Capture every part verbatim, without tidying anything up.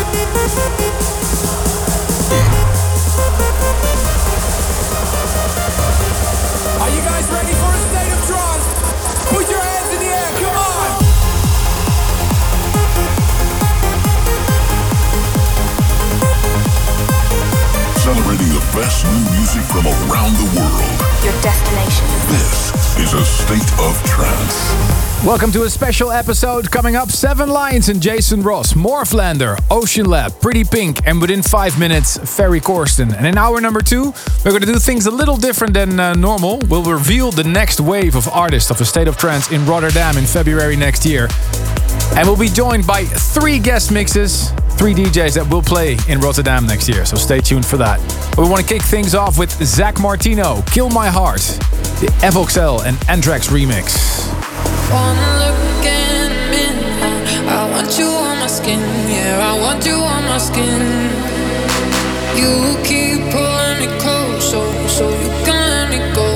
Are you guys ready for a state of trance? Put your hands in the air, come on! Celebrating the best new music from around the world. Your destination. This is a State of Trance. Welcome to a special episode. Coming up, Seven Lions and Jason Ross, Morphlander, Ocean Lab, Pretty Pink, and within five minutes, Ferry Corsten. And in hour number two, we're going to do things a little different than uh, normal. We'll reveal the next wave of artists of a State of Trance in Rotterdam in February next year. And we'll be joined by three guest mixes, three D Js that will play in Rotterdam next year. So stay tuned for that. But we want to kick things off with Zach Martino, Kill My Heart, the Evoxel and Anthrax remix. Wanna look in a minute. I want you on my skin, yeah, I want you on my skin. You keep pulling me close, so, so you can let me go.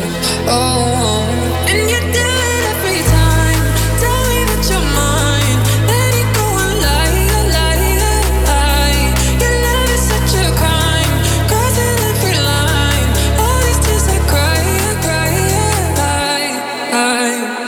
Oh, and you do it every time. Tell me that you're mine. Let it go and lie, lie, lie. Your love is such a crime, crossing every line. All these tears I cry, I cry, I, I.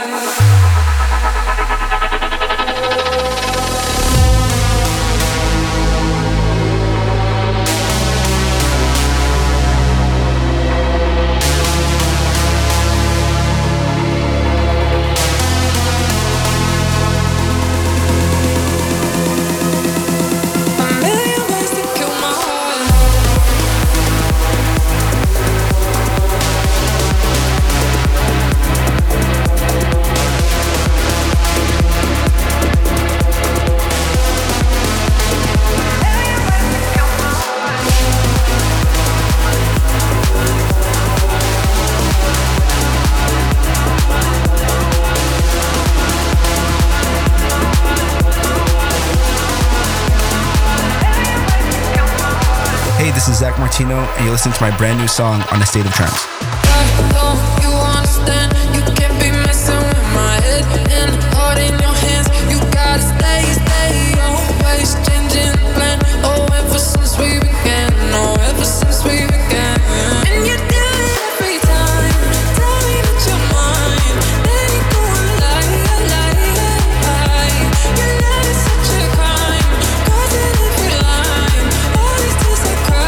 This is Zach Martino, and you're listening to my brand new song on A State of Trance. I know you understand. You can't be messing with my head and heart in your hands. You gotta stay, stay, always changing the plan. Oh, ever since we began, oh, ever since we began. And you do it every time. Tell me that you're mine. Let it go and lie, lie, lie. Your love is such a crime, crossing every line. All these tears I cry.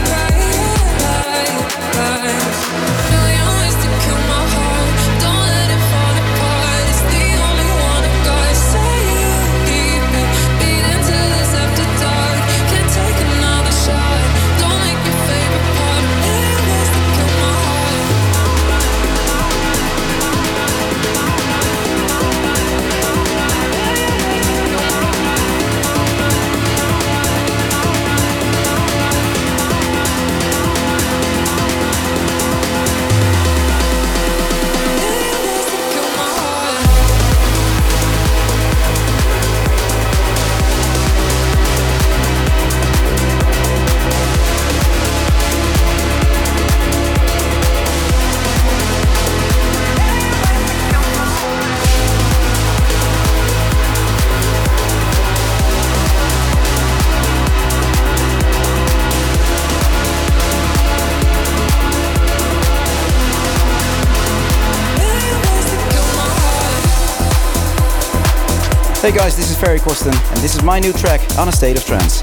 Hey guys, this is Ferry Corsten, and this is my new track on A State of Trance.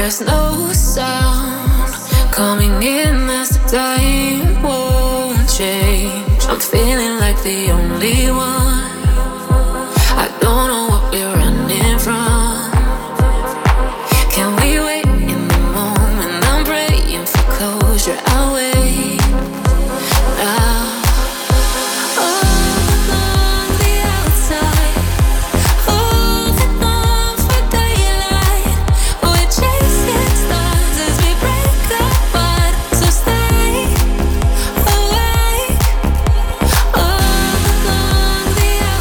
There's no sound coming in as the time won't change. I'm feeling like the only one. I don't know what we're running from. Can we wait in the moment? I'm praying for closure. I'll wait now. All along the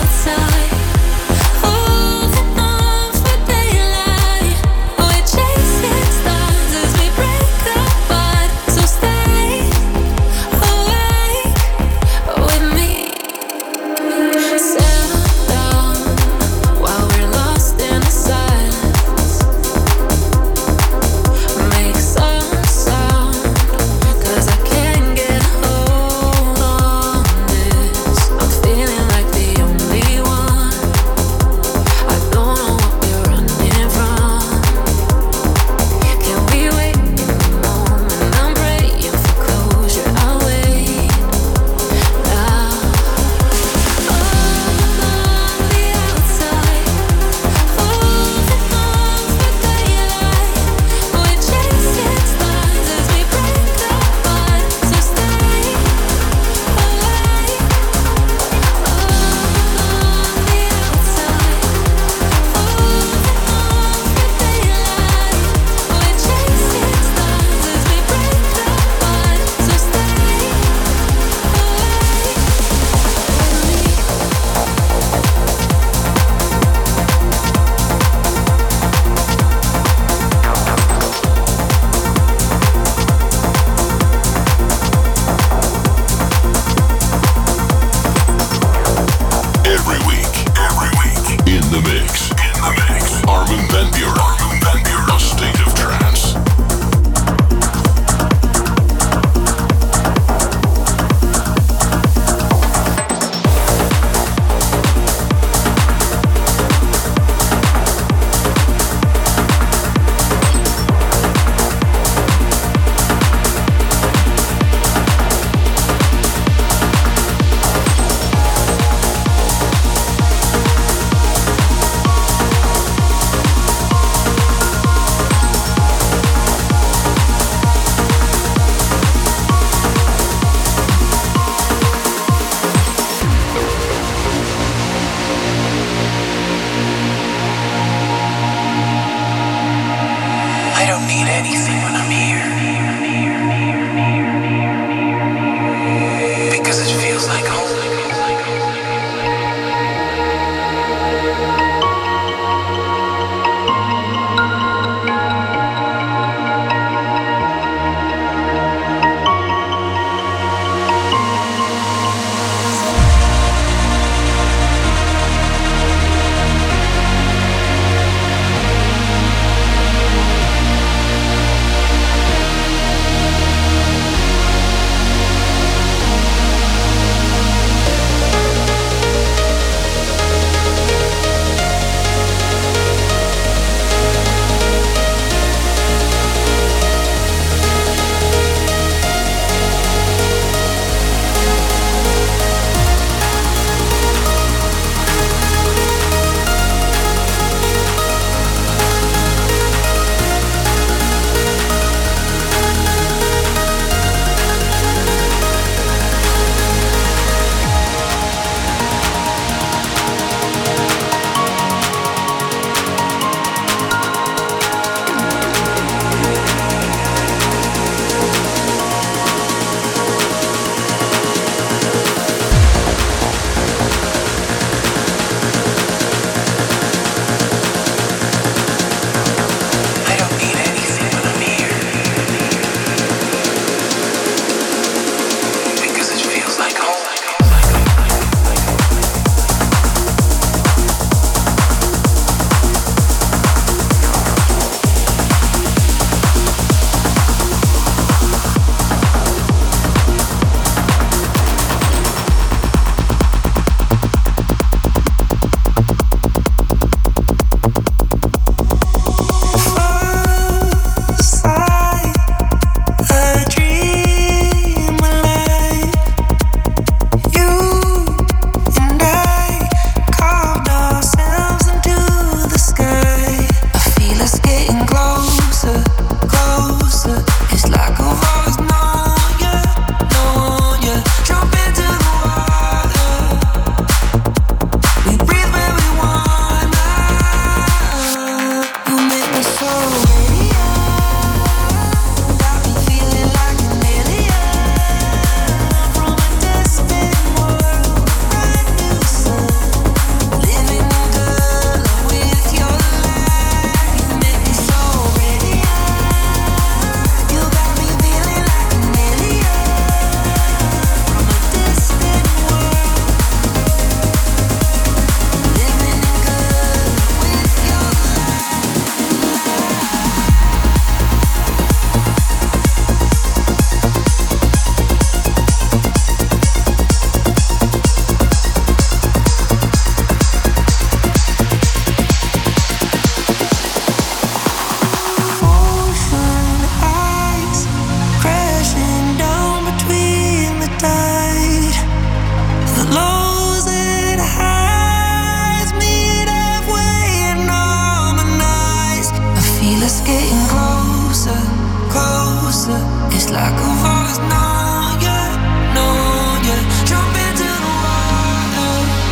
it's getting closer, closer. It's like a voice, no, yeah, no, yeah. Jump into the water.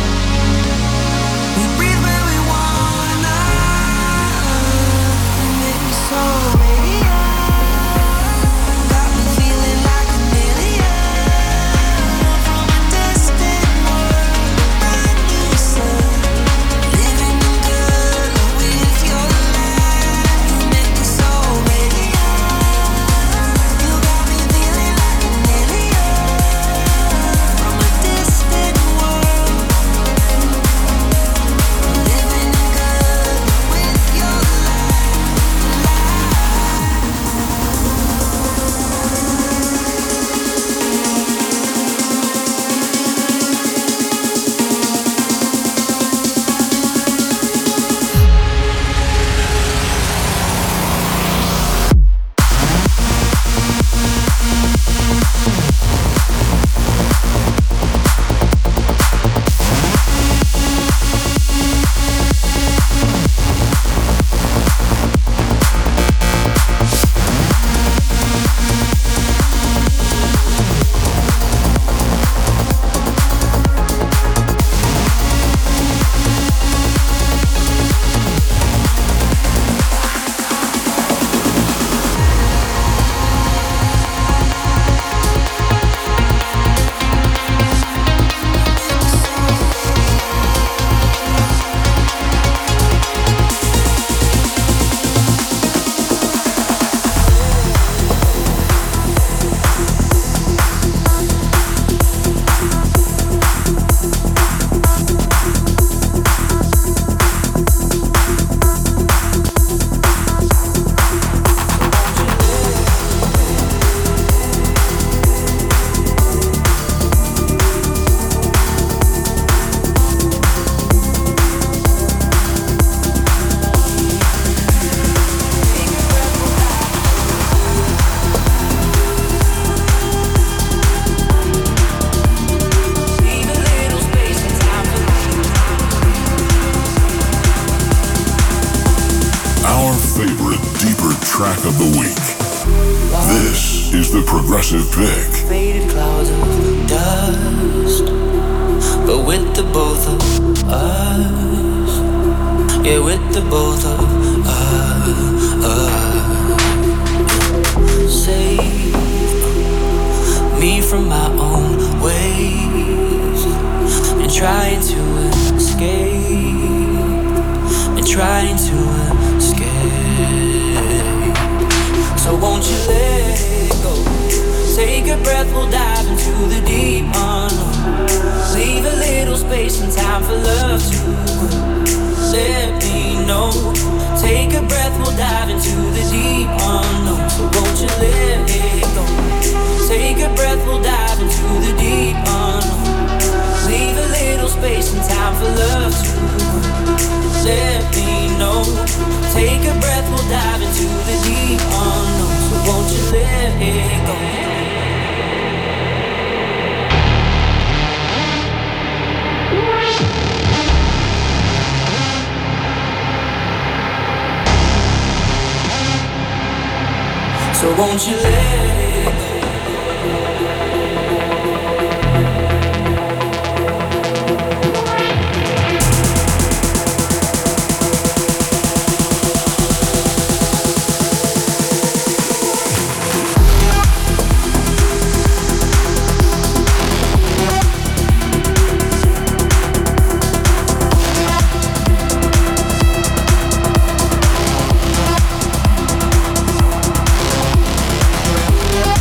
We breathe where we wanna. You make me so radiant. Got me feeling like a million. From a distant world, brand new sun. Living in color with your light. You make me so radiant. You got me feeling like a million. From a distant world. Living in color with your Our favorite deeper track of the week. This is the Progressive Pick. faded clouds of dust, but with the both of us, yeah, with the both of us. Save me from my own ways and trying to escape, and trying to escape. So won't you let it go? Take a breath, we'll dive into the deep unknown. Leave a little space and time for love to grow. Let me know. Take a breath, we'll dive into the deep unknown. So won't you let it go? Take a breath, we'll dive into the deep unknown. Leave a little space and time for love to grow. Let me know. Take a breath, we'll dive into the deep unknown. So won't you let it go? So won't you let it go? Yeah.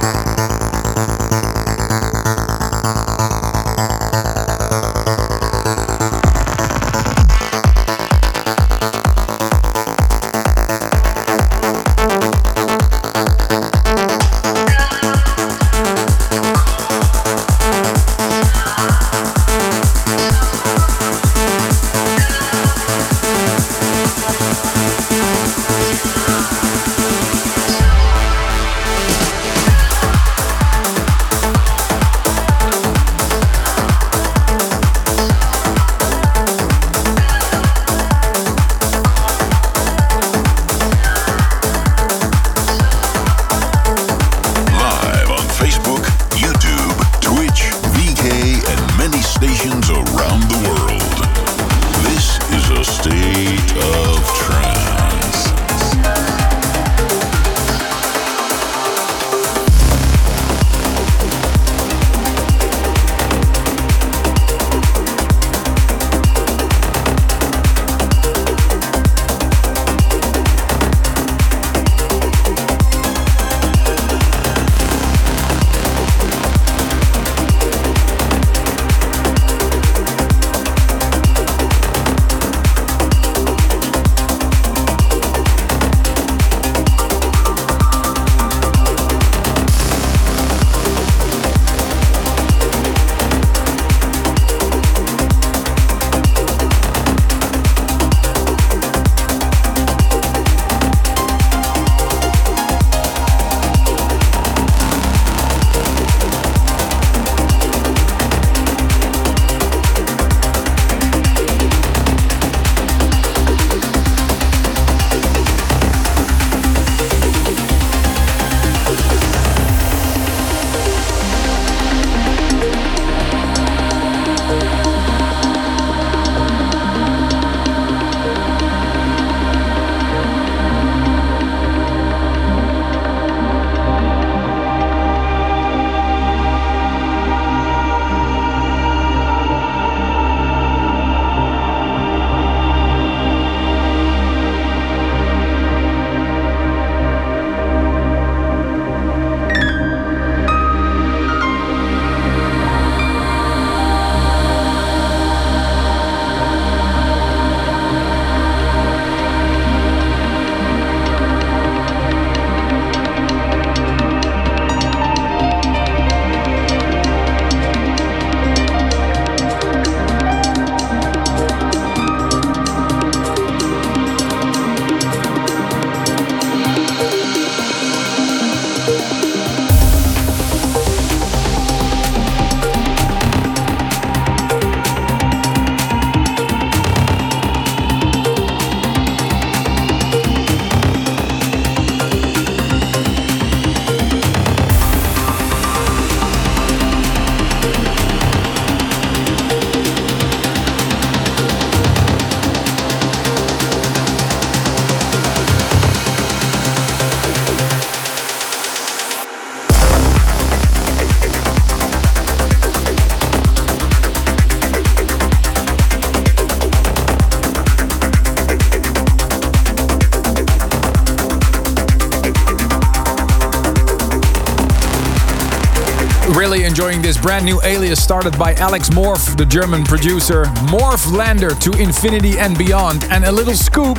Really enjoying this brand new alias started by Alex Morph, the German producer. Morphlander to infinity and beyond. And a little scoop,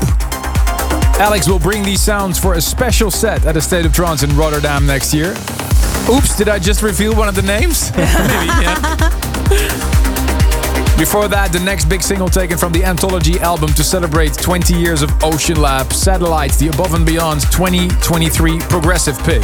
Alex will bring these sounds for a special set at A State of Trance in Rotterdam next year. Oops, did I just reveal one of the names? Maybe, yeah. Before that, the next big single taken from the Anthology album to celebrate twenty years of Ocean Lab, Satellites, the Above and Beyond twenty twenty-three Progressive Pick.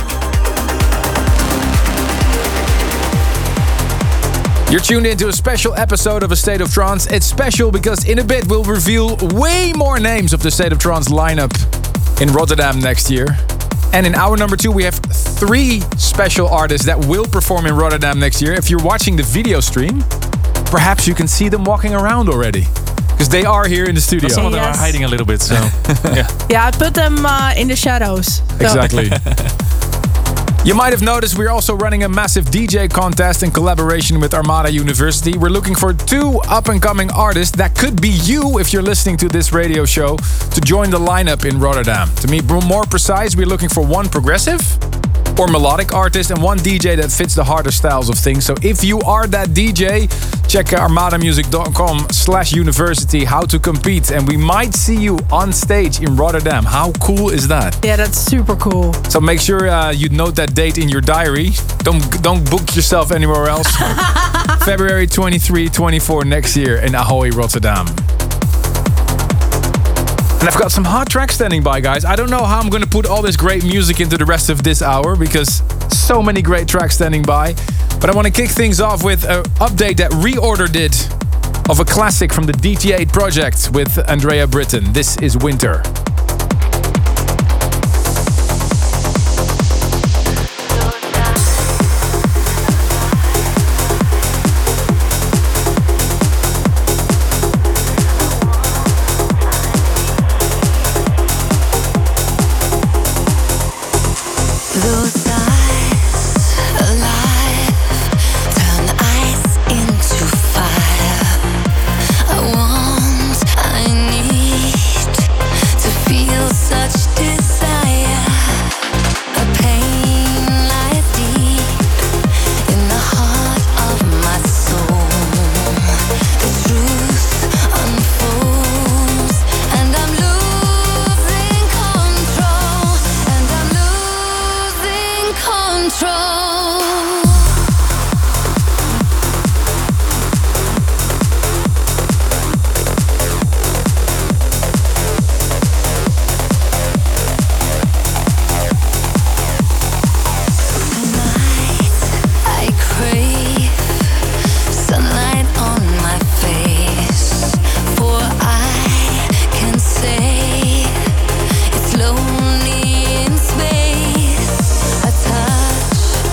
You're tuned into a special episode of A State of Trance. It's special because in a bit we'll reveal way more names of the State of Trance lineup in Rotterdam next year. And in hour number two, we have three special artists that will perform in Rotterdam next year. If you're watching the video stream, perhaps you can see them walking around already. Because they are here in the studio. But some of them Yes. are hiding a little bit, so yeah. Yeah, I put them uh, in the shadows. So- Exactly. You might have noticed we're also running a massive D J contest in collaboration with Armada University. We're looking for two up-and-coming artists, that could be you if you're listening to this radio show, to join the lineup in Rotterdam. To be more precise, we're looking for one progressive or melodic artist, and one D J that fits the harder styles of things. So if you are that D J, check armadamusic.com slash university how to compete, and we might see you on stage in Rotterdam. How cool is that? Yeah, that's super cool. So make sure uh, you note that date in your diary. Don't don't book yourself anywhere else. February twenty-third, twenty-fourth next year in Ahoy, Rotterdam. And I've got some hot tracks standing by, guys. I don't know how I'm going to put all this great music into the rest of this hour because so many great tracks standing by. But I want to kick things off with an update that Reorder did of a classic from the D T eight project with Andrea Britton. This is Winter. Lonely in space, a touch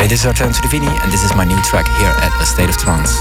Hey, this is Artento Divini, and this is my new track here at A State of Trance.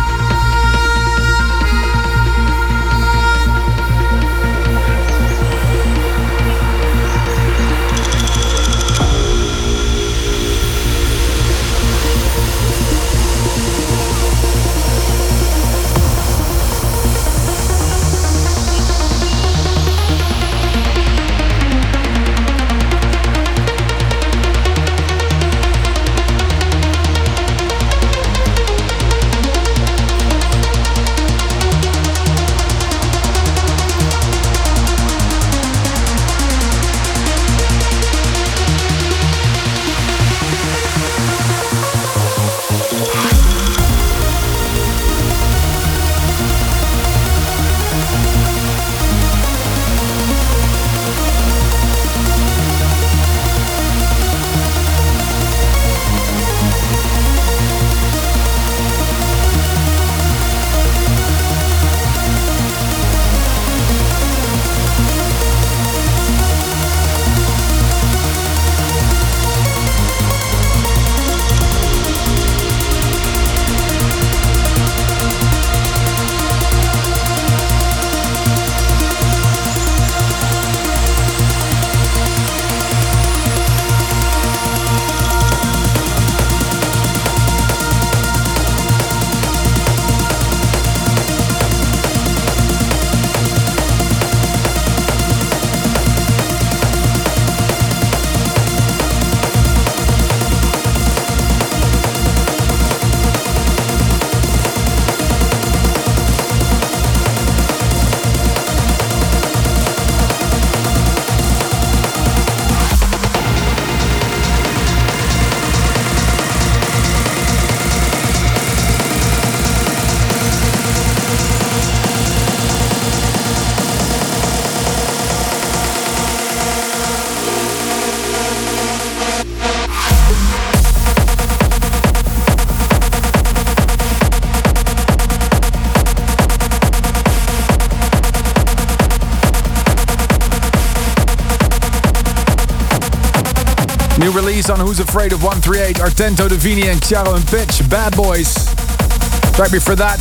New release on Who's Afraid of one thirty-eight, Artento Divini and Chiaro and Pitch, Bad Boys. Right before that,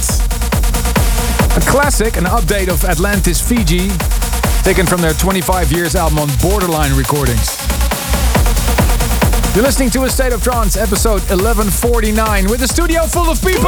a classic, an update of Atlantis Fiji, taken from their twenty-five years album on Borderline Recordings. You're listening to A State of Trance, episode eleven forty-nine, with a studio full of people!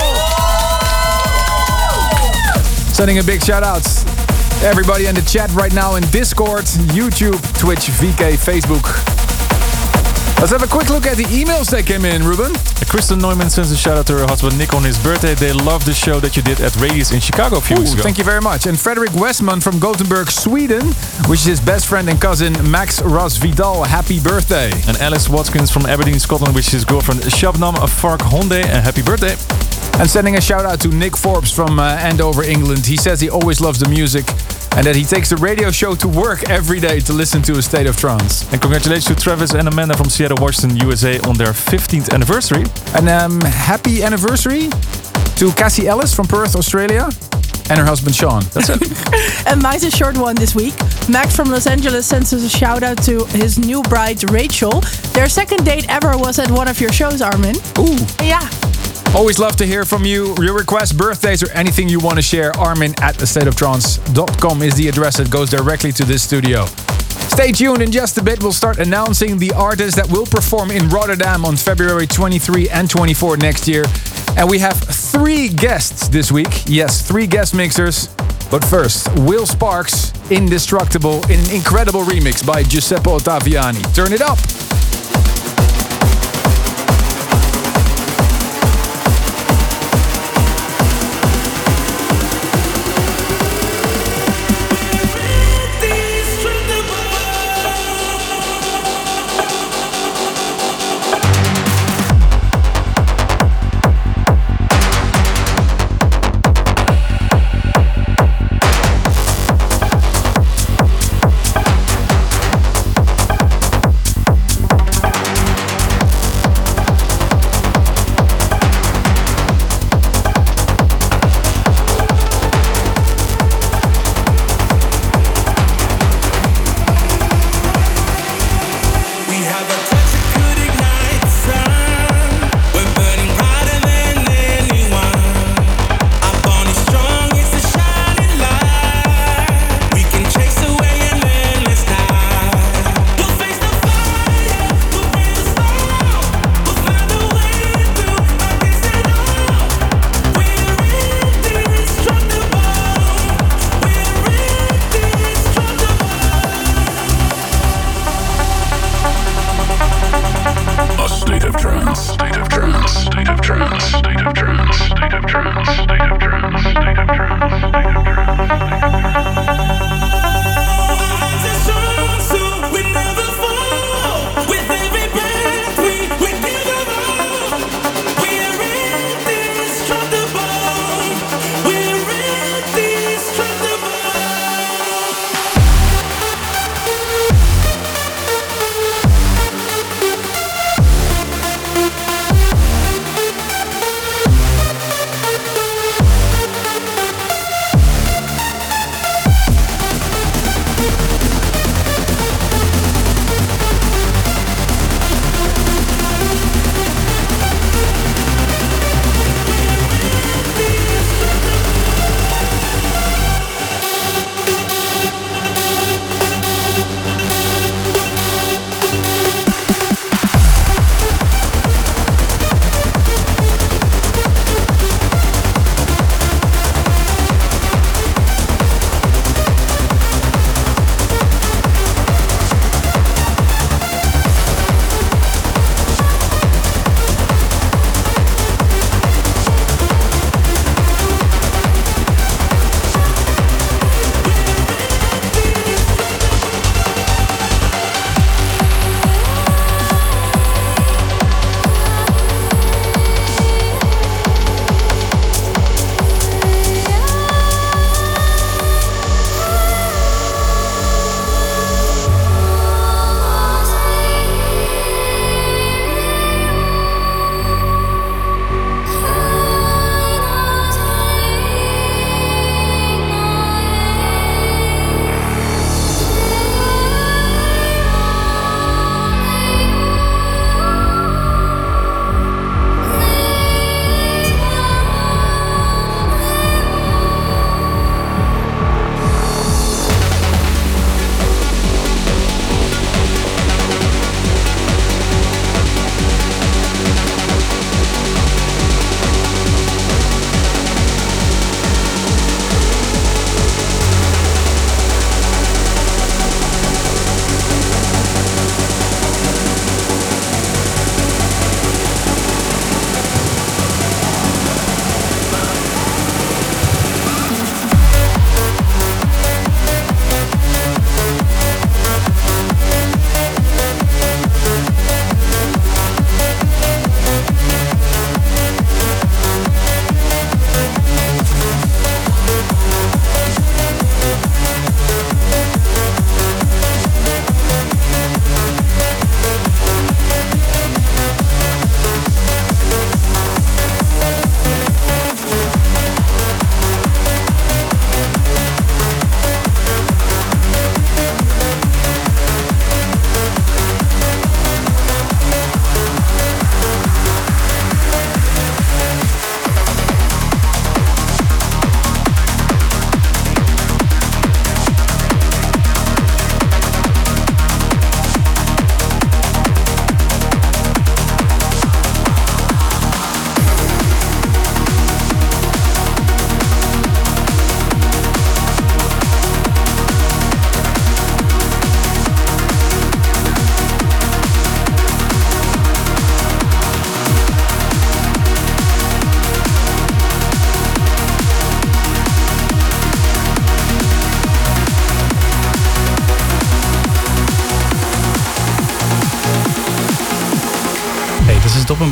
Sending a big shout out to everybody in the chat right now in Discord, YouTube, Twitch, V K, Facebook. Let's have a quick look at the emails that came in, Ruben. Kristen Neumann sends a shout out to her husband Nick on his birthday. They love the show that you did at Radius in Chicago a few Ooh, weeks ago. Thank you very much. And Frederick Westman from Gothenburg, Sweden, wishes his best friend and cousin Max Ras Vidal happy birthday. And Alice Watkins from Aberdeen, Scotland, wishes his girlfriend Shabnam Fark Honde a happy birthday. And sending a shout out to Nick Forbes from uh, Andover, England. He says he always loves the music and that he takes the radio show to work every day to listen to A State of Trance. And congratulations to Travis and Amanda from Seattle, Washington, U S A on their fifteenth anniversary. And um, happy anniversary to Cassie Ellis from Perth, Australia, and her husband Sean. That's it. And mine's a short one this week. Max from Los Angeles sends us a shout out to his new bride Rachel. Their second date ever was at one of your shows, Armin. Ooh. Yeah. Always love to hear from you. Your requests, birthdays, or anything you want to share. Armin at a state of trance dot com is the address that goes directly to this studio. Stay tuned. In just a bit, we'll start announcing the artists that will perform in Rotterdam on February twenty-third and twenty-fourth next year. And we have three guests this week. Yes, three guest mixers. But first, Will Sparks, Indestructible, in an incredible remix by Giuseppe Ottaviani. Turn it up.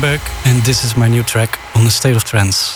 Hamburg, and this is my new track on A State of Trance.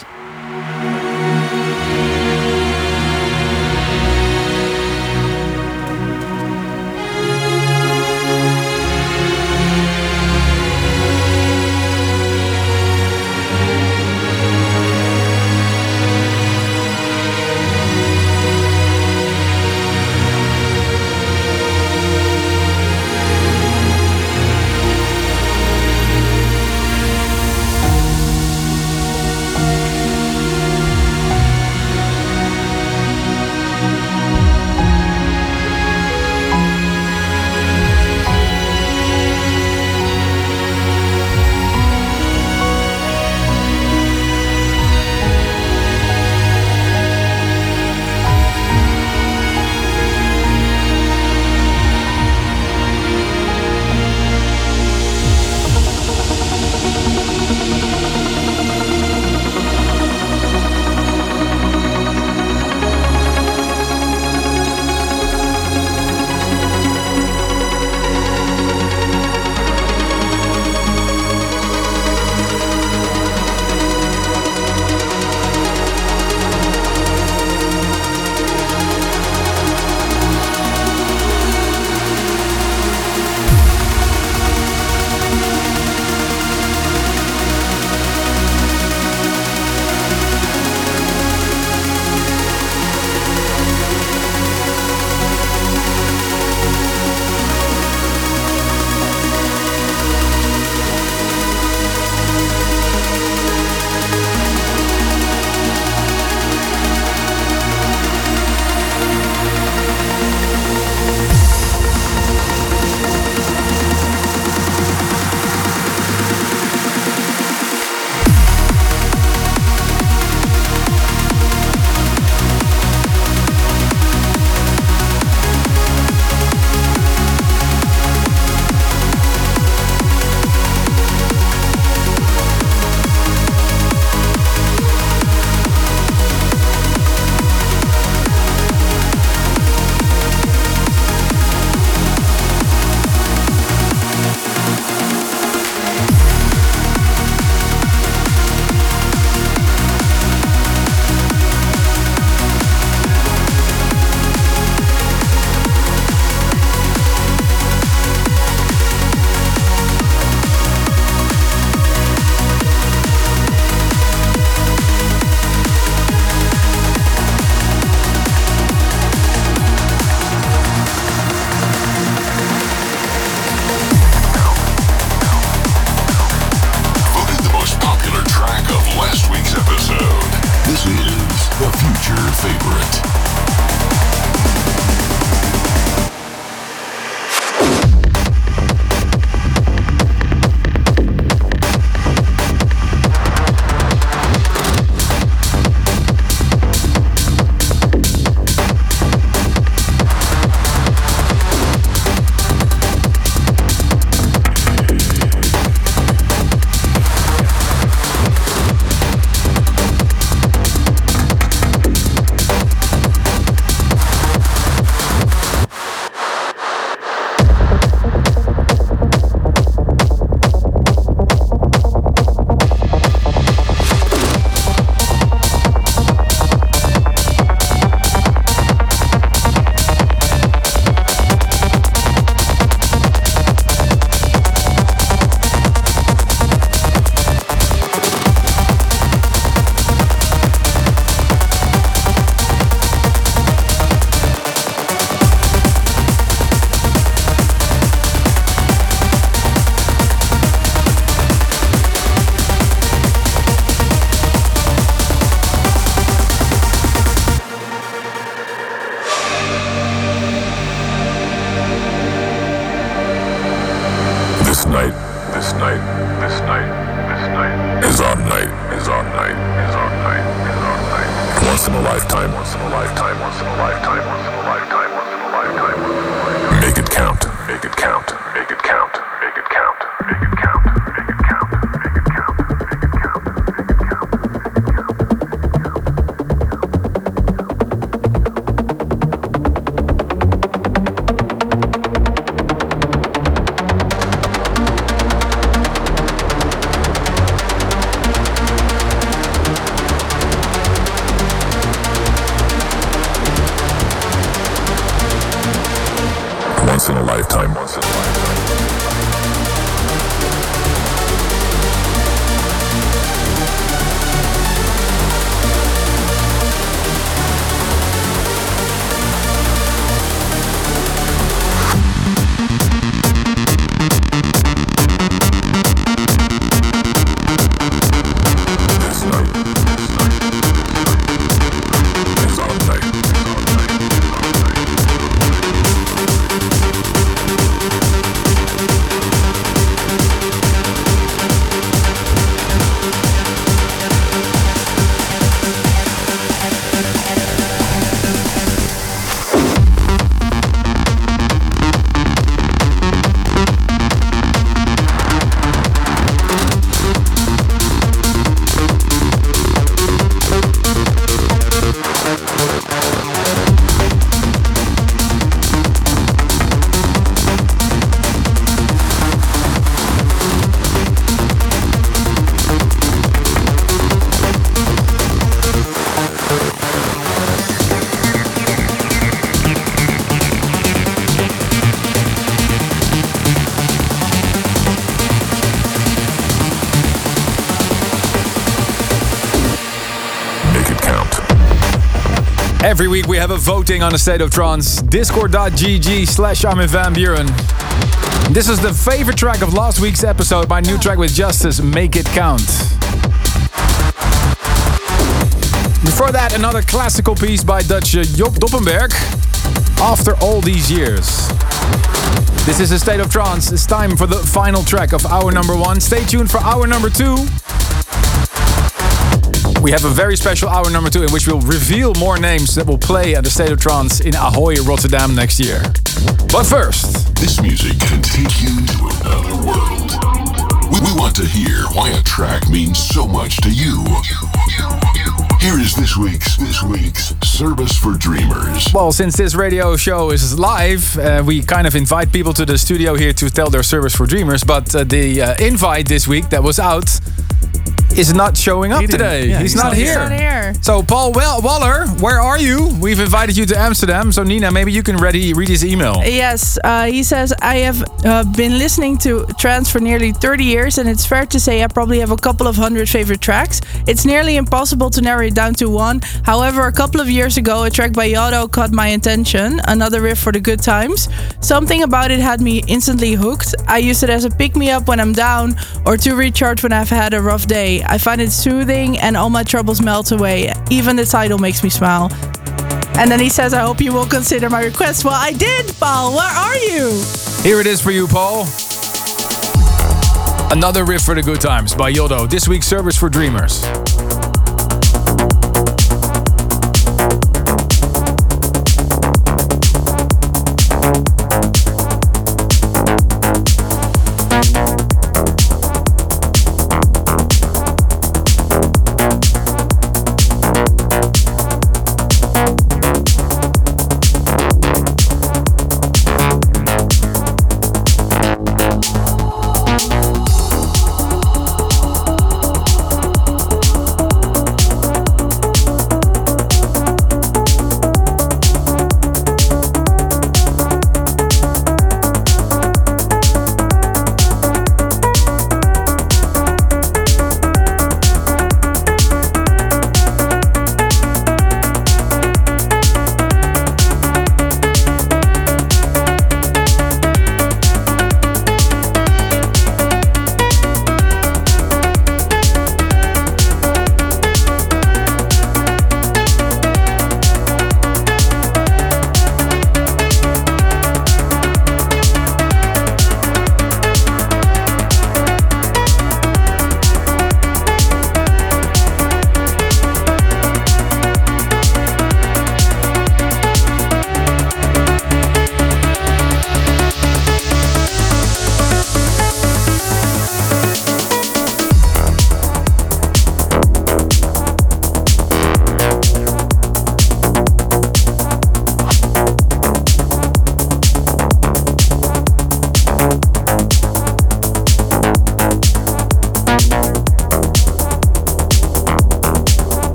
Once in a lifetime, once in a lifetime, once in a lifetime, once in a lifetime, once in a lifetime. Make it count, make it count, make it count, make it count, make it count, make it count, make it count, make it count, make it count. lifetime. Once in a lifetime. Every week we have a voting on the State of Trance. Discord.gg slash Armin van Buuren. This is the favorite track of last week's episode, my new track with Justice, Make It Count. Before that, another classical piece by Dutch uh, Job Doppenberg, After All These Years. This is the State of Trance. It's time for the final track of hour number one. Stay tuned for hour number two. We have a very special hour number two in which we'll reveal more names that will play at the State of Trance in Ahoy, Rotterdam next year. But first, this music can take you to another world. We, we want to hear why a track means so much to you. Here is this week's this week's Service for Dreamers. Well, since this radio show is live, uh, we kind of invite people to the studio here to tell their Service for Dreamers. But uh, the uh, invite this week that was out is not showing up today. Yeah, he's, he's not, not here. He's not here. So Paul well, Waller, where are you? We've invited you to Amsterdam. So Nina, maybe you can ready, read his email. Yes, uh, he says, I have uh, been listening to trance for nearly thirty years, and it's fair to say I probably have a couple of hundred favorite tracks. It's nearly impossible to narrow it down to one. However, a couple of years ago, a track by Yotto caught my attention, another riff for the good times. Something about it had me instantly hooked. I use it as a pick-me-up when I'm down or to recharge when I've had a rough day. I find it soothing and all my troubles melt away. Even the title makes me smile. And then he says, I hope you will consider my request. Well, I did, Paul. Where are you? Here it is for you, Paul. Another riff for the good times by Yotto. This week's Service for Dreamers.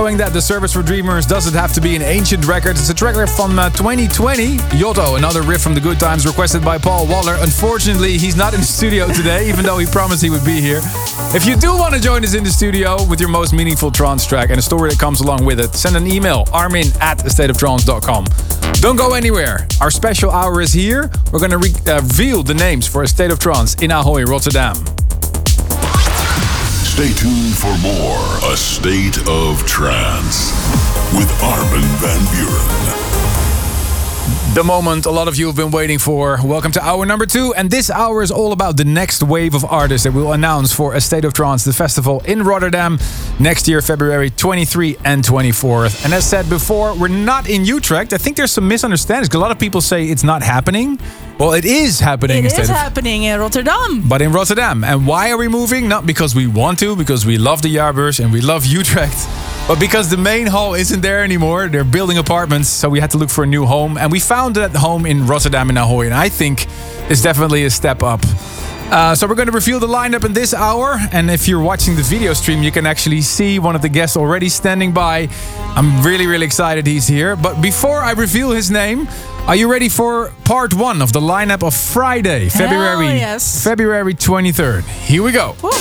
showing that the Service for Dreamers doesn't have to be an ancient record. It's a track from uh, twenty twenty. Yotto, another riff from the Good Times, requested by Paul Waller. Unfortunately, he's not in the studio today, even though he promised he would be here. If you do want to join us in the studio with your most meaningful trance track and a story that comes along with it, send an email, armin at a state of trance dot com. Don't go anywhere. Our special hour is here. We're going to re- uh, reveal the names for A State of Trance in Ahoy, Rotterdam. Stay tuned for more A State of Trance with Armin van Buuren. The moment a lot of you have been waiting for. Welcome to hour number two. And this hour is all about the next wave of artists that we'll announce for A State of Trance, the festival in Rotterdam next year, February twenty-third and twenty-fourth. And as said before, we're not in Utrecht. I think there's some misunderstandings. A lot of people say it's not happening. Well, it is happening. It is happening in Rotterdam. But in Rotterdam. And why are we moving? Not because we want to, because we love the Jaarbeurs and we love Utrecht. But because the main hall isn't there anymore. They're building apartments, so we had to look for a new home. And we found that home in Rotterdam in Ahoy. And I think it's definitely a step up. Uh, so we're going to reveal the lineup in this hour. And if you're watching the video stream, you can actually see one of the guests already standing by. I'm really, really excited he's here. But before I reveal his name, are you ready for part one of the lineup of Friday, February, yes. February twenty-third? Here we go. Woo.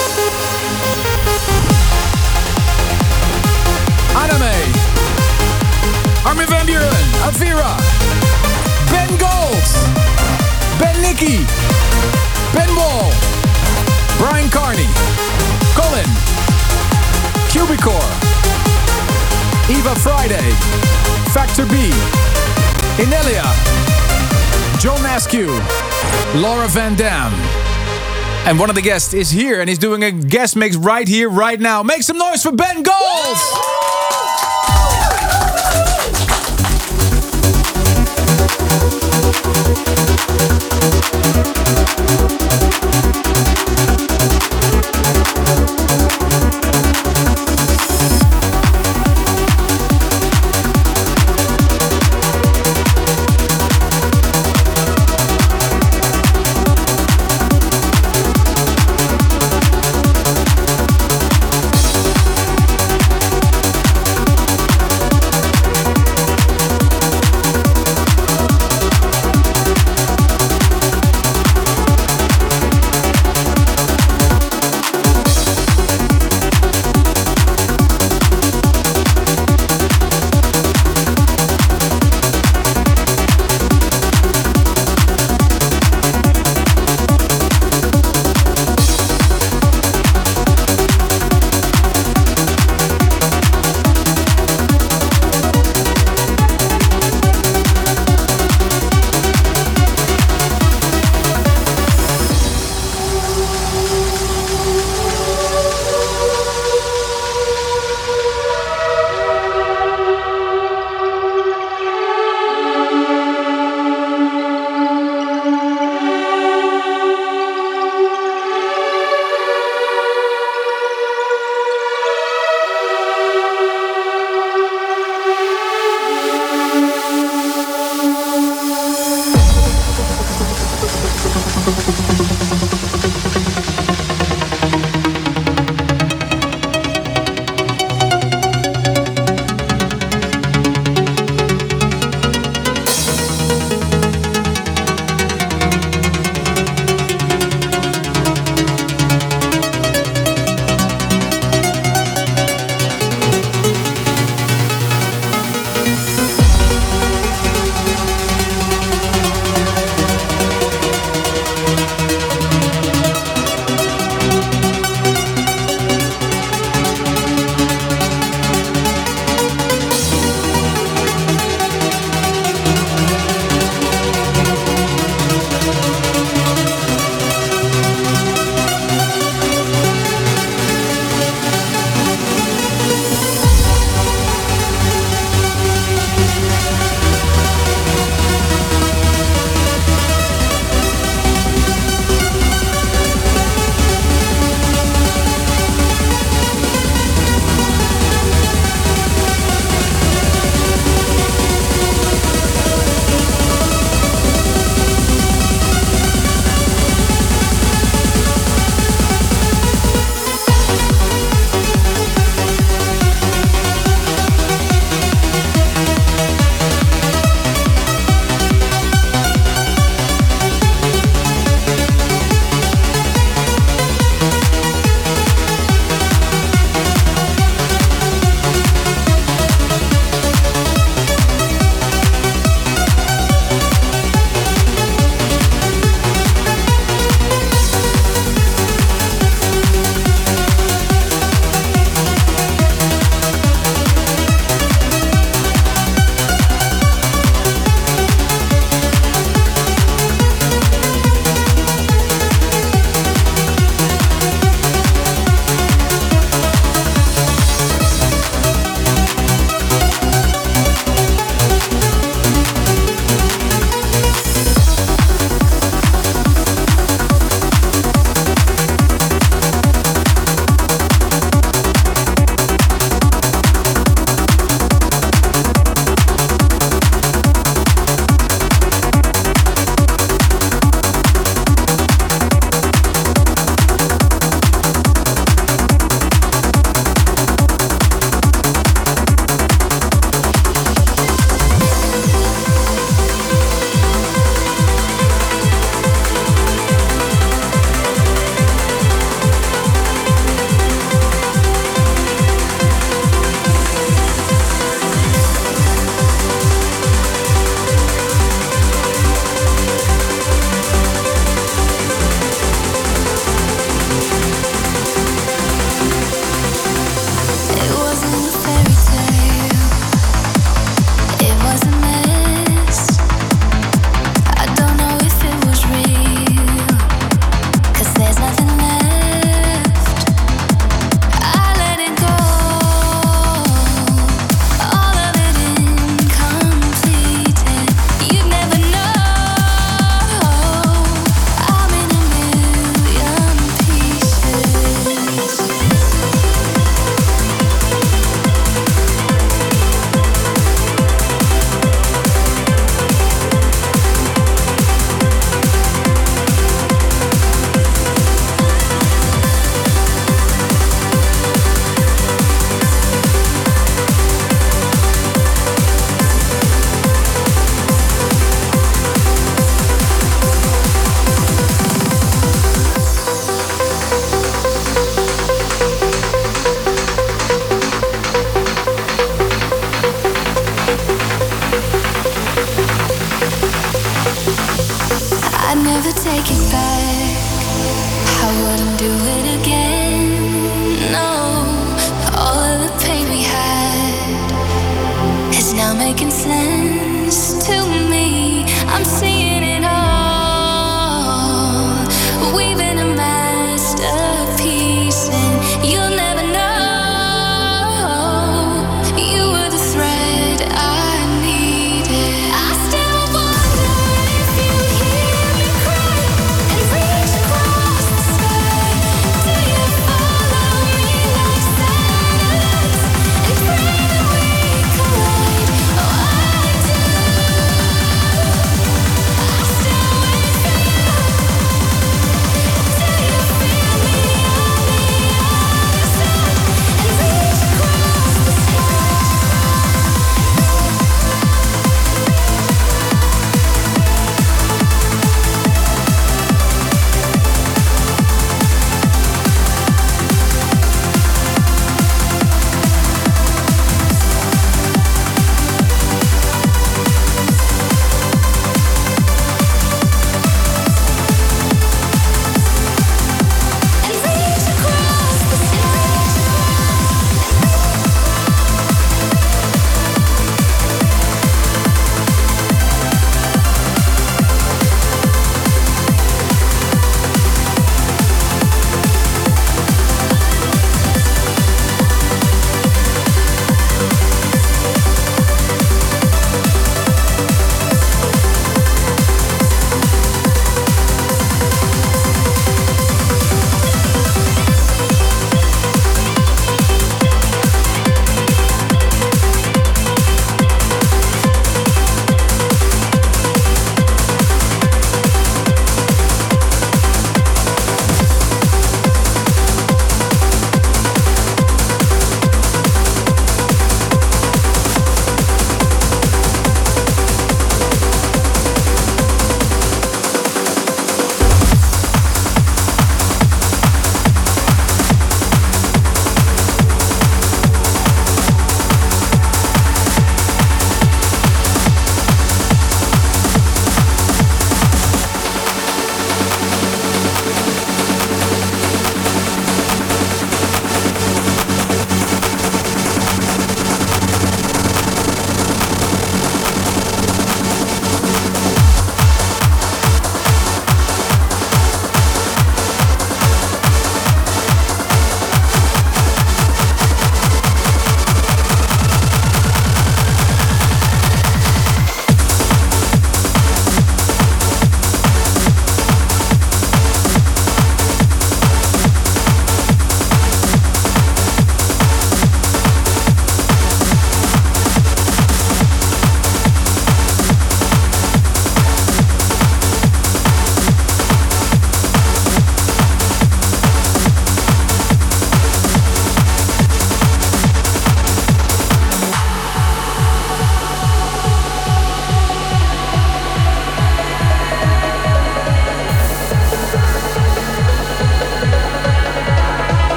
Anime, Armin van Buuren, Avira, Ben Gold, Ben Nicky, Ben Wall, Brian Carney, Colin, Cubicore, Eva Friday, Factor B, Inelia, John Askew, Laura Van Dam. And one of the guests is here and he's doing a guest mix right here, right now. Make some noise for Ben Gold!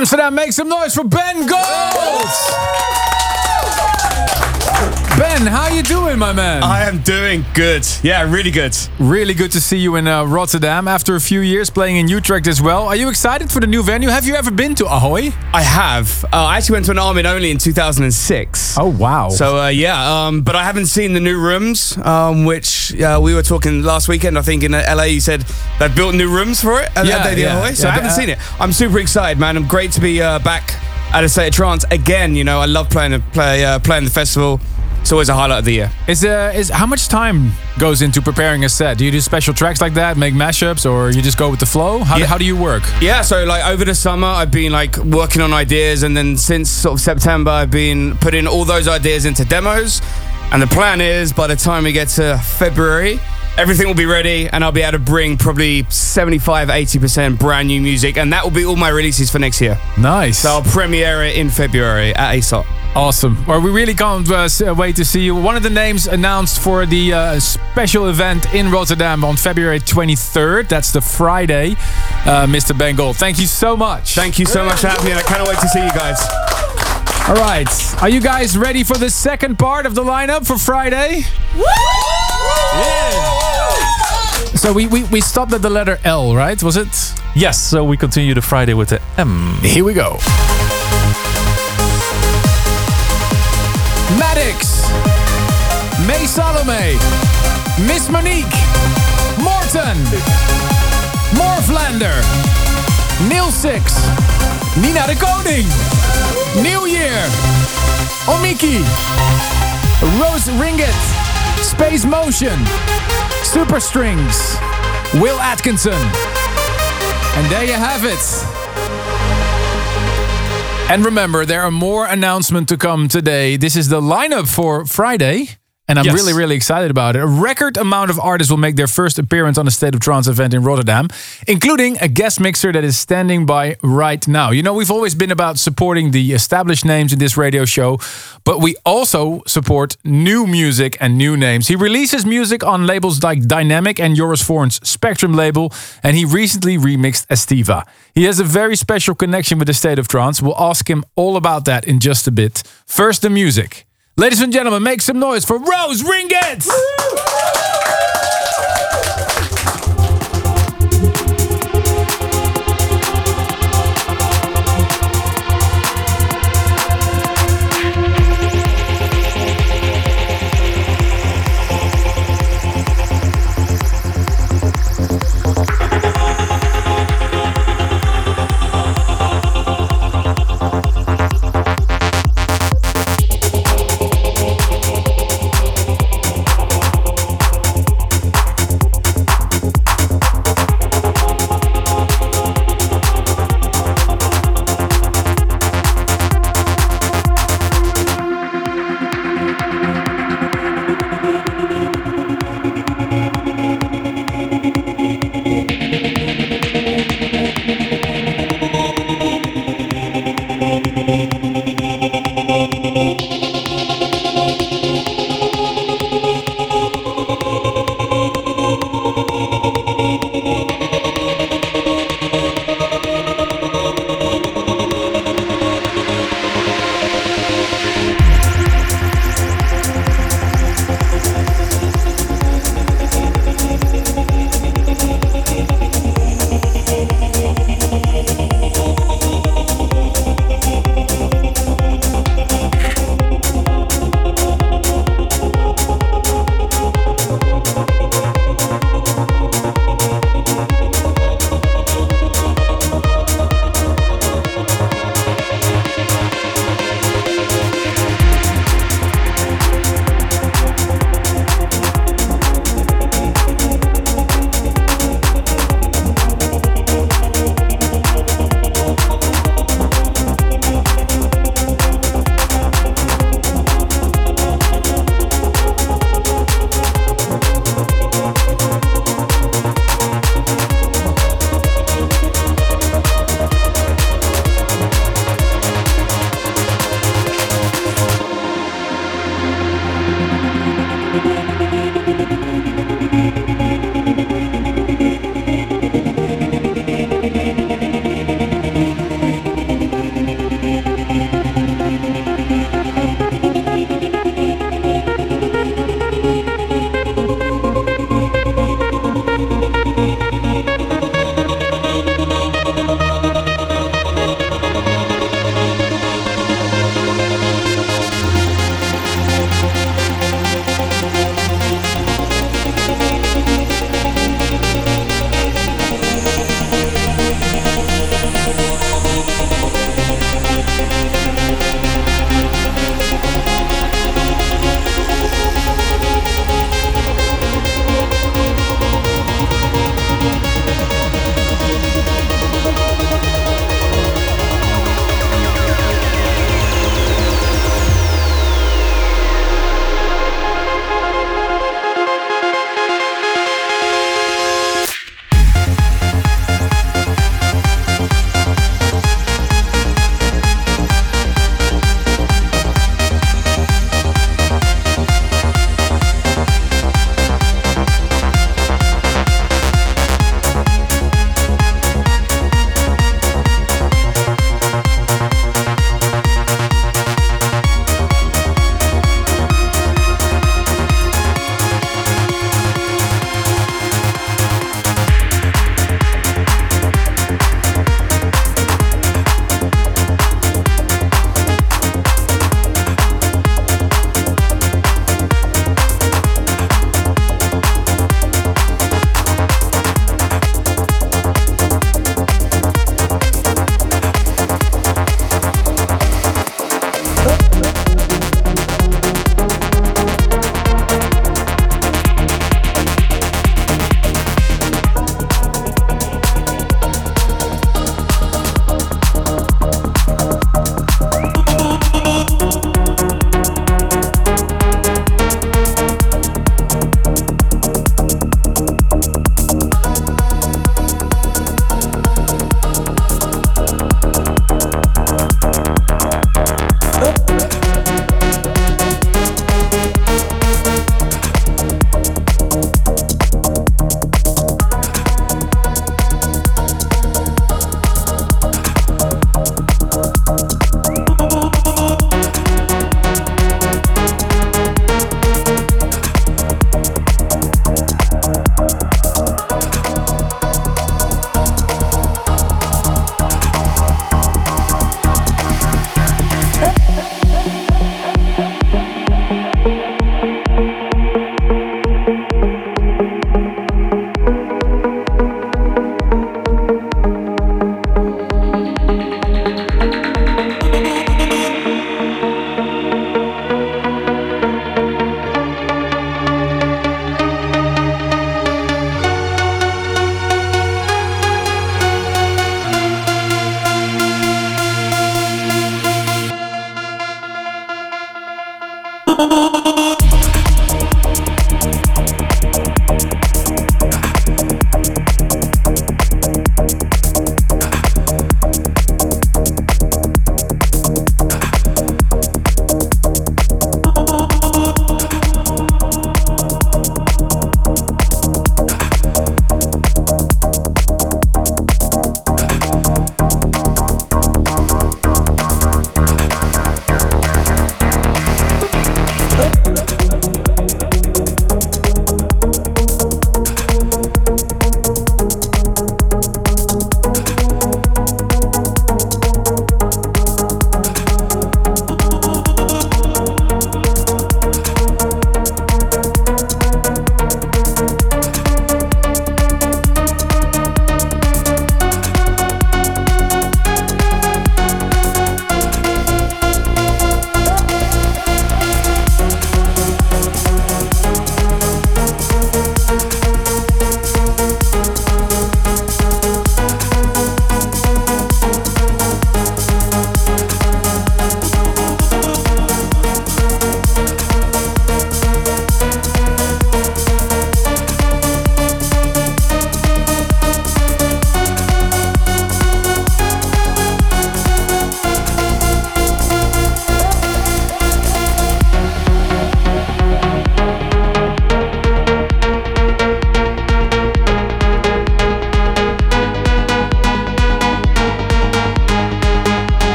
Amsterdam, make some noise for Ben Gold! Ben, how you doing, my man? I am doing good. Yeah, really good. Really good to see you in uh, Rotterdam after a few years playing in Utrecht as well. Are you excited for the new venue? Have you ever been to Ahoy? I have. Uh, I actually went to an Armin only in two thousand six. Oh, wow. So, uh, yeah, um, but I haven't seen the new rooms, um, which uh, we were talking last weekend. I think in L A you said they've built new rooms for it at Yeah, the yeah, Ahoy. So yeah, I haven't uh, seen it. I'm super excited, man. I'm great to be uh, back at A State of Trance again. You know, I love playing the, play, uh, playing the festival. It's always a highlight of the year. Is uh, is how much time goes into preparing a set? Do you do special tracks like that, make mashups, or you just go with the flow? How, Yeah. do, how do you work? Yeah, so like over the summer, I've been like working on ideas, and then since sort of September, I've been putting all those ideas into demos. And the plan is by the time we get to February, everything will be ready, and I'll be able to bring probably seventy-five, eighty percent brand new music, and that will be all my releases for next year. Nice. So I'll premiere it in February at A S O T. Awesome. Well, we really can't uh, s- uh, wait to see you. One of the names announced for the uh, special event in Rotterdam on February twenty-third. That's the Friday. Uh, Mister Ben Gold, thank you so much. Thank you so much for having me, and I cannot wait to see you guys. All right. Are you guys ready for the second part of the lineup for Friday? Yeah. So we, we, we stopped at the letter L, right? Was it? Yes, so we continue the Friday with the M. Here we go. Maddox, May Salome, Miss Monique, Morton, Morflander, Neil Six, Nina de Koning, New Year, Omiki, Rose Ringet, Space Motion, Super Strings, Will Atkinson. And there you have it. And remember, there are more announcements to come today. This is the lineup for Friday. And I'm Yes. really, really excited about it. A record amount of artists will make their first appearance on the State of Trance event in Rotterdam, including a guest mixer that is standing by right now. You know, we've always been about supporting the established names in this radio show, but we also support new music and new names. He releases music on labels like Dynamic and Joris Voorn's Spectrum label, and he recently remixed Estiva. He has a very special connection with the State of Trance. We'll ask him all about that in just a bit. First, the music. Ladies and gentlemen, make some noise for Rose Ringet!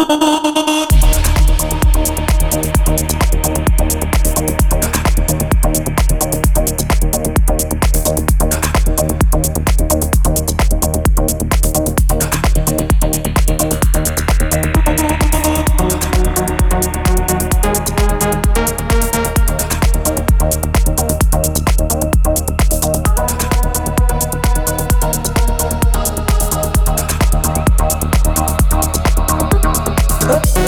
Up.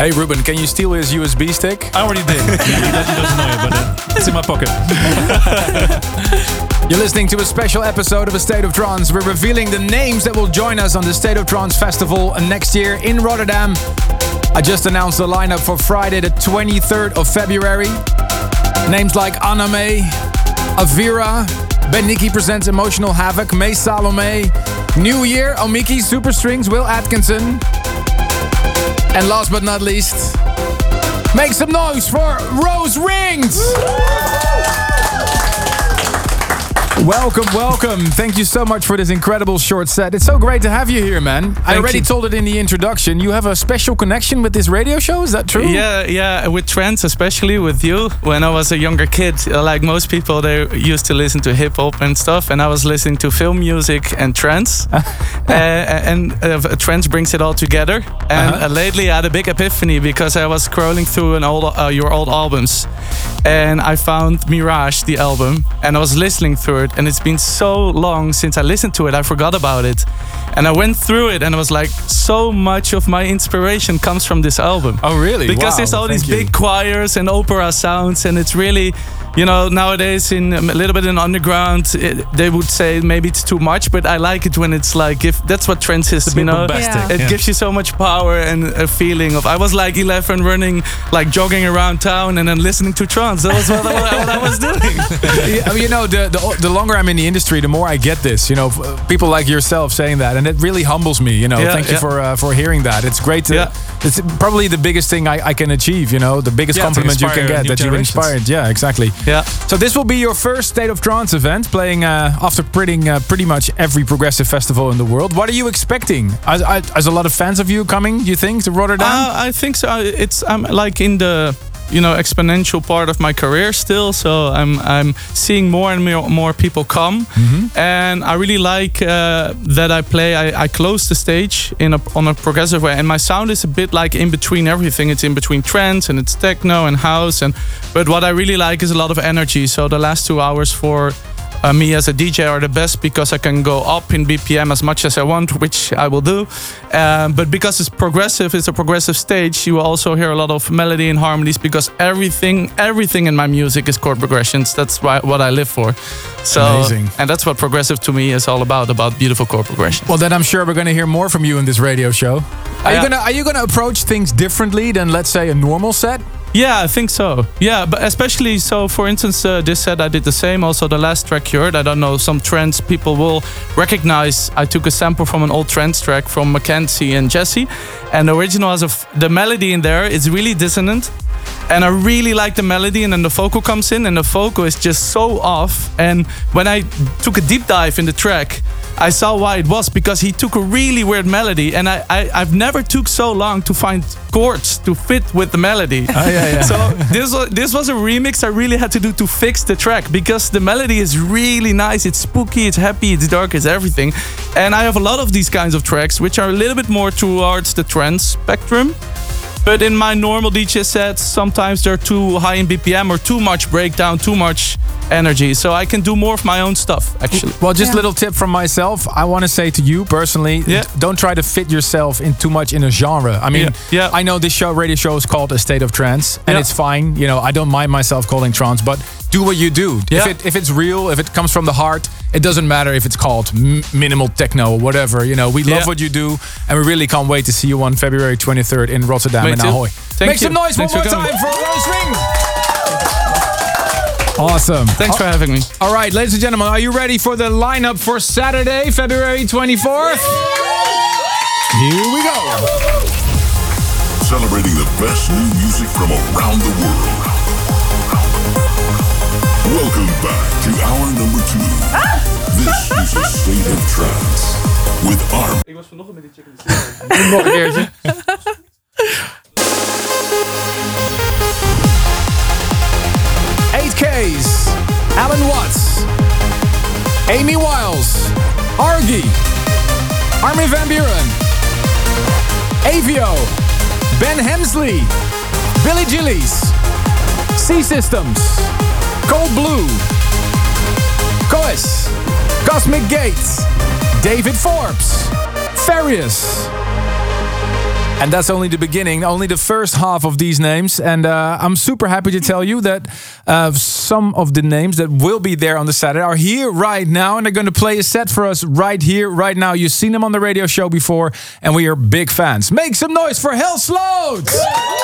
Hey Ruben, can you steal his U S B stick? I already did. he, doesn't, he doesn't know it, but uh, it's in my pocket. You're listening to a special episode of A State of Trance. We're revealing the names that will join us on the State of Trance Festival next year in Rotterdam. I just announced the lineup for Friday the twenty-third of February. Names like Anna May, Avira, Ben Nicky presents Emotional Havoc, May Salome, New Year, Omiki, Superstrings, Will Atkinson. And last but not least, make some noise for Rose Rings! Welcome, welcome. Thank you so much for this incredible short set. It's so great to have you here, man. Thank I already you. told it in the introduction. You have a special connection with this radio show, is that true? Yeah, yeah, with trance, especially with you. When I was a younger kid, like most people, they used to listen to hip-hop and stuff, and I was listening to film music and trance. uh, and uh, trance brings it all together. And uh-huh. uh, lately I had a big epiphany because I was scrolling through an old, uh, your old albums. And I found Mirage, the album, and I was listening through it. And it's been so long since I listened to it, I forgot about it. And I went through it and I was like, so much of my inspiration comes from this album. Oh, really? Because wow. there's all Thank these you. big choirs and opera sounds, and it's really, you know, nowadays in a little bit in underground, it, they would say maybe it's too much, but I like it when it's like, if that's what trance is, you know, yeah. it yeah. gives you so much power and a feeling of, I was like eleven running, like jogging around town and then listening to trance. That was what, I, what I was doing. Yeah, I mean, you know, the, the the longer I'm in the industry, the more I get this. You know, people like yourself saying that, and it really humbles me. You know, Yeah, thank you yeah. for uh, for hearing that. It's great to. Yeah. It's probably the biggest thing I, I can achieve. You know, the biggest Yeah, to compliment you can inspire get new that you've generations. inspired. Yeah, exactly. Yeah. So this will be your first State of Trance event, playing uh, after pretty uh, pretty much every progressive festival in the world. What are you expecting? As, as a lot of fans of you coming, you think, to Rotterdam? Uh, I think so. It's I'm like in the you know exponential part of my career still, so I'm I'm seeing more and more, more people come, Mm-hmm. and I really like uh, that I play. I, I close the stage in a, on a progressive way, and my sound is a bit like in between everything. It's in between trance and it's techno and house, and but what I really like is a lot of energy. So the last two hours for Uh, me as a D J are the best because I can go up in B P M as much as I want, which I will do. Um, but because it's progressive, it's a progressive stage, you will also hear a lot of melody and harmonies because everything everything in my music is chord progressions. That's why, what I live for. So, Amazing. And that's what progressive to me is all about, about beautiful chord progressions. Well, then I'm sure we're going to hear more from you in this radio show. Are you Yeah. gonna Are you gonna approach things differently than, let's say, a normal set? Yeah, I think so. Yeah, but especially so, for instance, uh, this set I did the same. Also, the last track you heard, I don't know, some trance people will recognize. I took a sample from an old trance track from Mackenzie and Jesse, and the original has a f- the melody in there is really dissonant. And I really like the melody, and then the vocal comes in, and the vocal is just so off. And when I took a deep dive in the track, I saw why it was, because he took a really weird melody, and I, I I've never took so long to find chords to fit with the melody. Oh, yeah, yeah. So this was this was a remix I really had to do to fix the track, because the melody is really nice. It's spooky, it's happy, it's dark, it's everything. And I have a lot of these kinds of tracks which are a little bit more towards the trance spectrum. But in my normal D J sets, sometimes they're too high in B P M or too much breakdown, too much energy. So I can do more of my own stuff, actually. Well, just a Yeah. little tip from myself. I want to say to you personally, Yeah. d- don't try to fit yourself in too much in a genre. I mean, Yeah. Yeah. I know this show, radio show is called A State of Trance, and Yeah. it's fine. You know, I don't mind myself calling trance, but do what you do. Yeah. If it if it's real, if it comes from the heart, it doesn't matter if it's called m- minimal techno or whatever. You know, we love Yeah. what you do, and we really can't wait to see you on February twenty-third in Rotterdam Me and too. Ahoy. Thank Make you. some noise Thanks one for more coming. time for Rose Ring. Awesome. Thanks for having me. All right, ladies and gentlemen, are you ready for the lineup for Saturday, February twenty-fourth? Here we go. Celebrating the best new music from around the world. Welcome back to hour number two. This is A State of Trance with Arm. Ik was vanochtend met die chick in de studio. Nog een keertje. eight Ks, Alan Watts, Amy Wiles, Argy, Armin van Buren, Avio, Ben Hemsley, Billy Gillies, C-Systems, Cold Blue, Coes, Cosmic Gates, David Forbes, Farius, And that's only the beginning, only the first half of these names. And uh, I'm super happy to tell you that uh, some of the names that will be there on the Saturday are here right now. And they're going to play a set for us right here, right now. You've seen them on the radio show before. And we are big fans. Make some noise for Hell's Loads!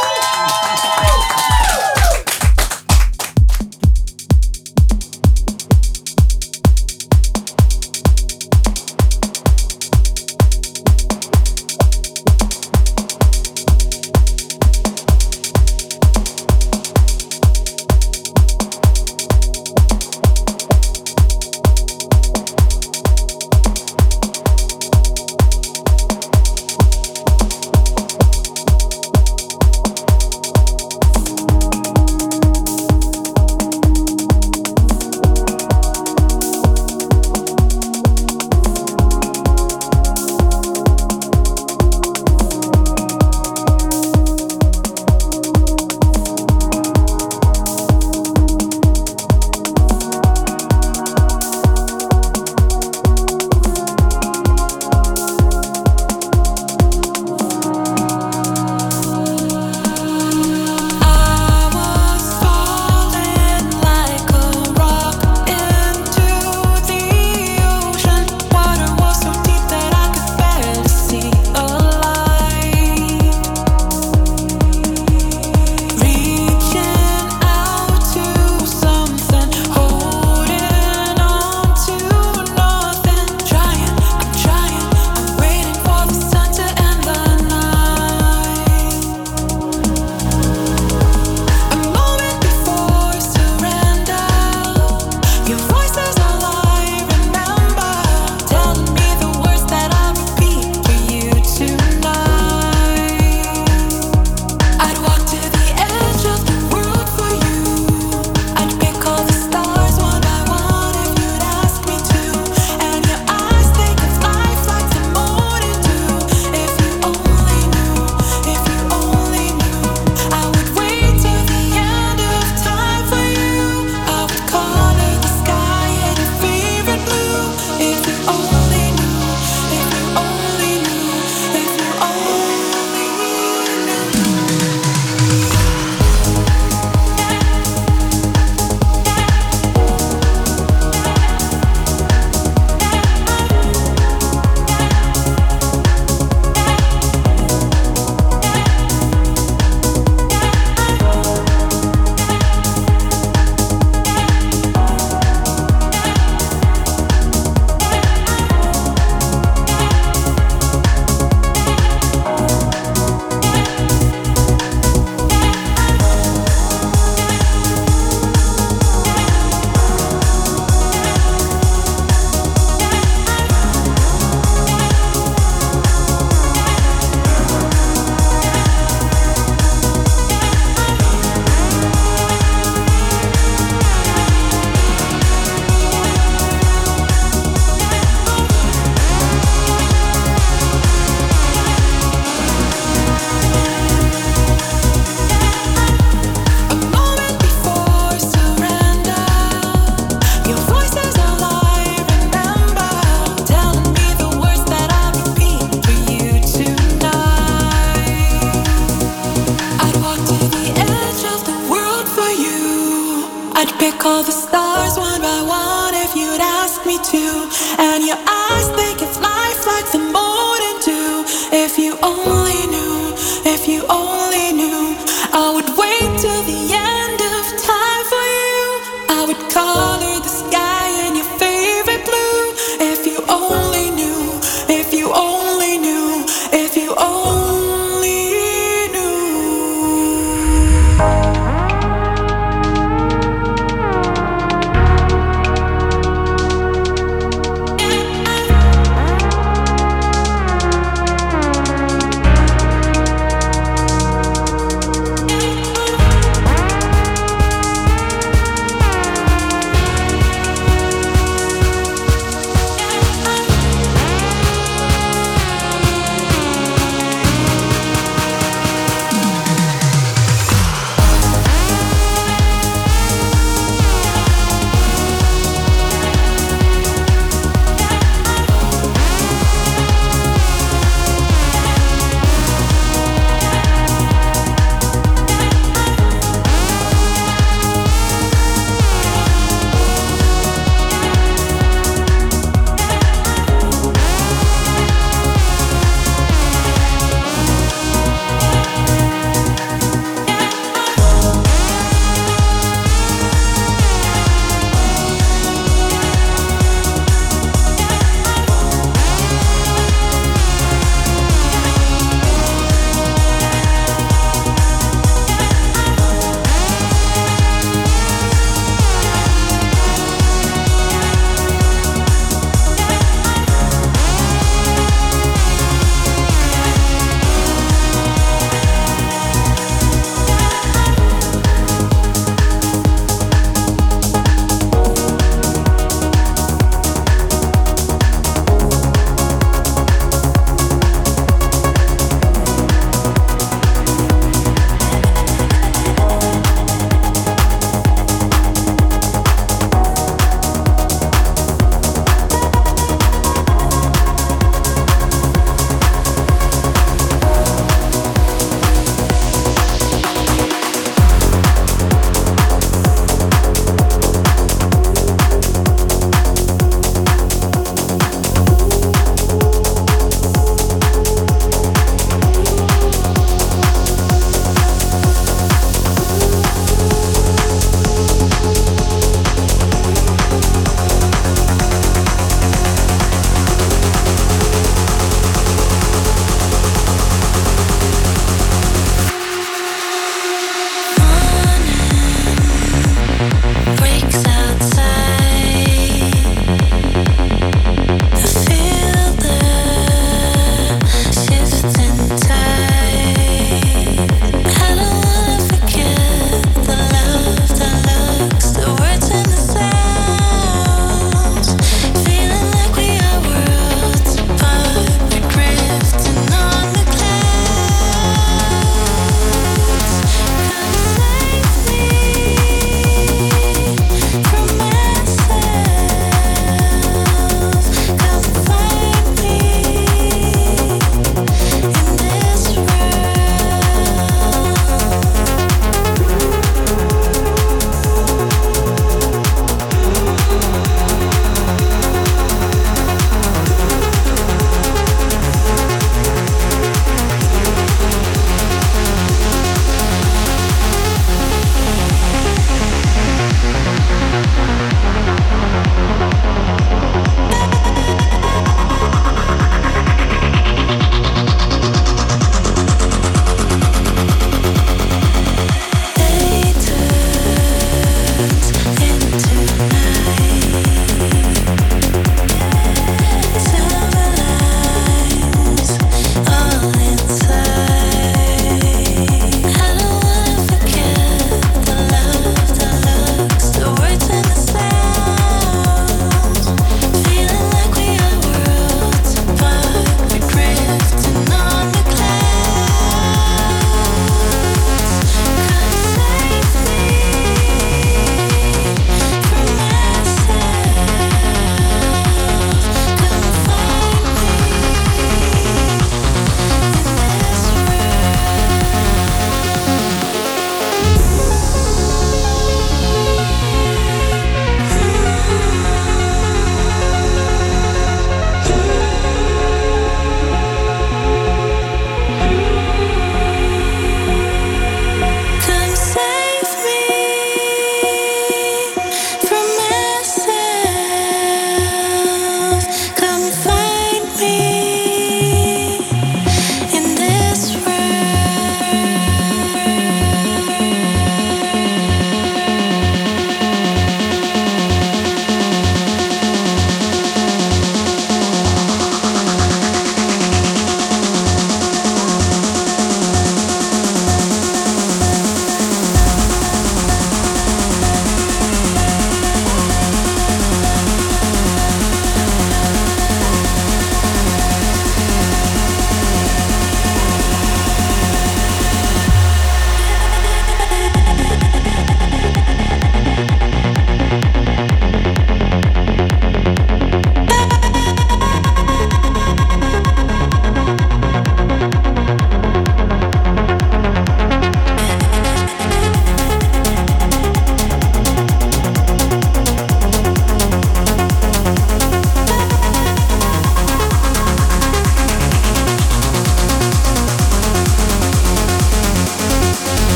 all the stars one by one if you'd ask me to. And your eyes think it's life like the morning dew. If you only knew, if you only knew, I would wait till the end of time for you. I would color the sky in your favorite blue. If you only knew, if you only knew, if you only knew.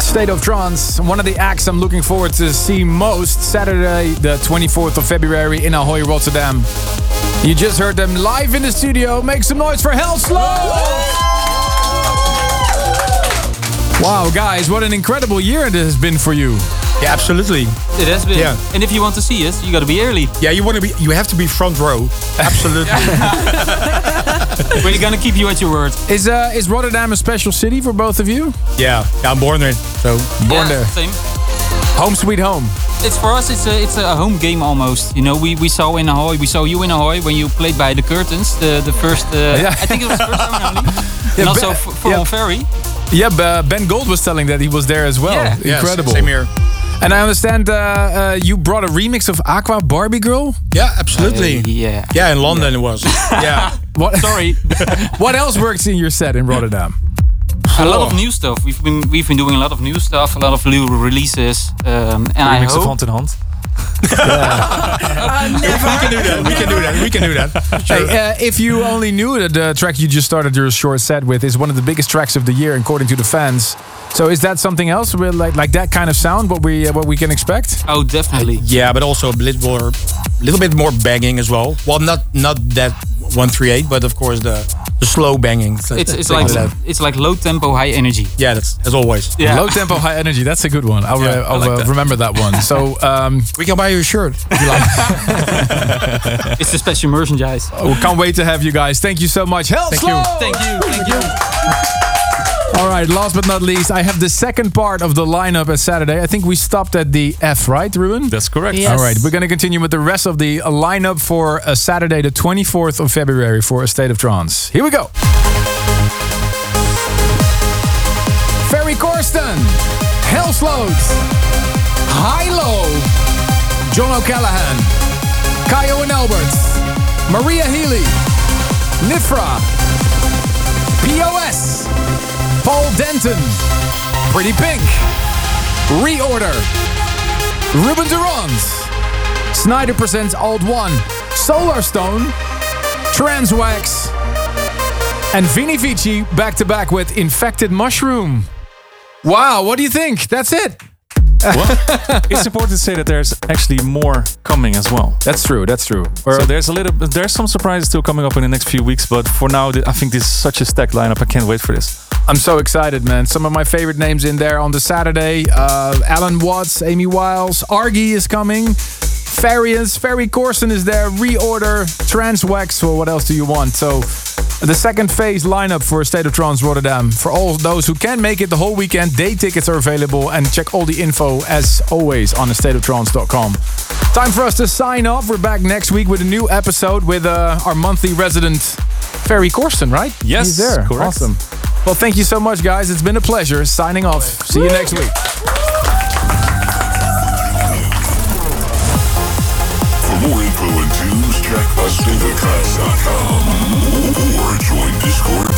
State of Trance, one of the acts I'm looking forward to see most, Saturday the twenty-fourth of February in Ahoy, Rotterdam. You just heard them live in the studio. Make some noise for Hellslow! Wow, guys, what an incredible year it has been for you. Yeah, absolutely. It has been. Yeah. And if you want to see us, you got to be early. Yeah, you want to be. You have to be front row. Absolutely. We're gonna keep you at your word. Is uh, is Rotterdam a special city for both of you? Yeah, yeah, I'm born there. So born Yeah, there. Same. Home sweet home. It's for us. It's a it's a home game almost. You know, we, we saw in Ahoy. We saw you in Ahoy when you played by the curtains. The the first. Uh, Yeah. I think it was the first time only. Yeah, And also Ben- for, for yeah. on Ferry. Yeah, uh, Ben Gold was telling that he was there as well. Yeah. Yeah, Incredible. same here. And I understand uh, uh, you brought a remix of Aqua Barbie Girl. Yeah, absolutely. Uh, yeah. Yeah, in London it was. Yeah. What? Sorry. What else works in your set in Rotterdam? A lot of new stuff. We've been we've been doing a lot of new stuff. A lot of new releases. Um, and I Remix of hope. Hand in Hand. We can do that. We can do that. We can do that. Hey, uh, if you only knew that the track you just started your short set with is one of the biggest tracks of the year, according to the fans. So is that something else? With like like that kind of sound? What we uh, what we can expect? Oh, definitely. Yeah, but also a little more, little bit more banging as well. Well, not not that one three eight, but of course the the slow banging. It's it's like it's like low tempo, high energy. Yeah, that's as always. Yeah. Low tempo, high energy. That's a good one. I'll, Yeah, uh, I I'll like uh, that. remember that one. So um, We can buy you a shirt if you like. It's the special merchandise. we can't wait to have you guys. Thank you so much. Hell Thank you. Thank you. Thank you. All right, last but not least, I have the second part of the lineup at Saturday. I think we stopped at the F, right, Ruben? That's correct. Yes. All right, we're going to continue with the rest of the uh, lineup for uh, Saturday, the twenty-fourth of February for A State of Trance. Here we go. Ferry Corsten, Hellsloat, High-Low, John O'Callaghan, Kaio and Albert, Maria Healy, Nifra, P O S, Paul Denton, Pretty Pink, Reorder, Ruben Durand, Snyder Presents Alt One, Solarstone, Transwax, and Vini Vici back to back with Infected Mushroom. Wow, what do you think? That's it. Well, it's important to say that there's actually more coming as well. That's true. That's true. So there's a little, there's some surprises still coming up in the next few weeks. But for now, th- I think this is such a stacked lineup. I can't wait for this. I'm so excited, man. Some of my favorite names in there on the Saturday. Uh, Alan Watts, Amy Wiles, Argy is coming. Farius, Ferry Corsten is there. Reorder, Transwax, or what else do you want? So the second phase lineup for State of Trance Rotterdam. For all those who can't make it the whole weekend, day tickets are available, and check all the info as always on the state of trance dot com. Time for us to sign off. We're back next week with a new episode with uh, our monthly resident Ferry Corsten, right? Yes, He's there. correct. Awesome. Well, thank you so much, guys. It's been a pleasure. Signing off. See you next week. For more info and tunes, check us state of trance dot com or join Discord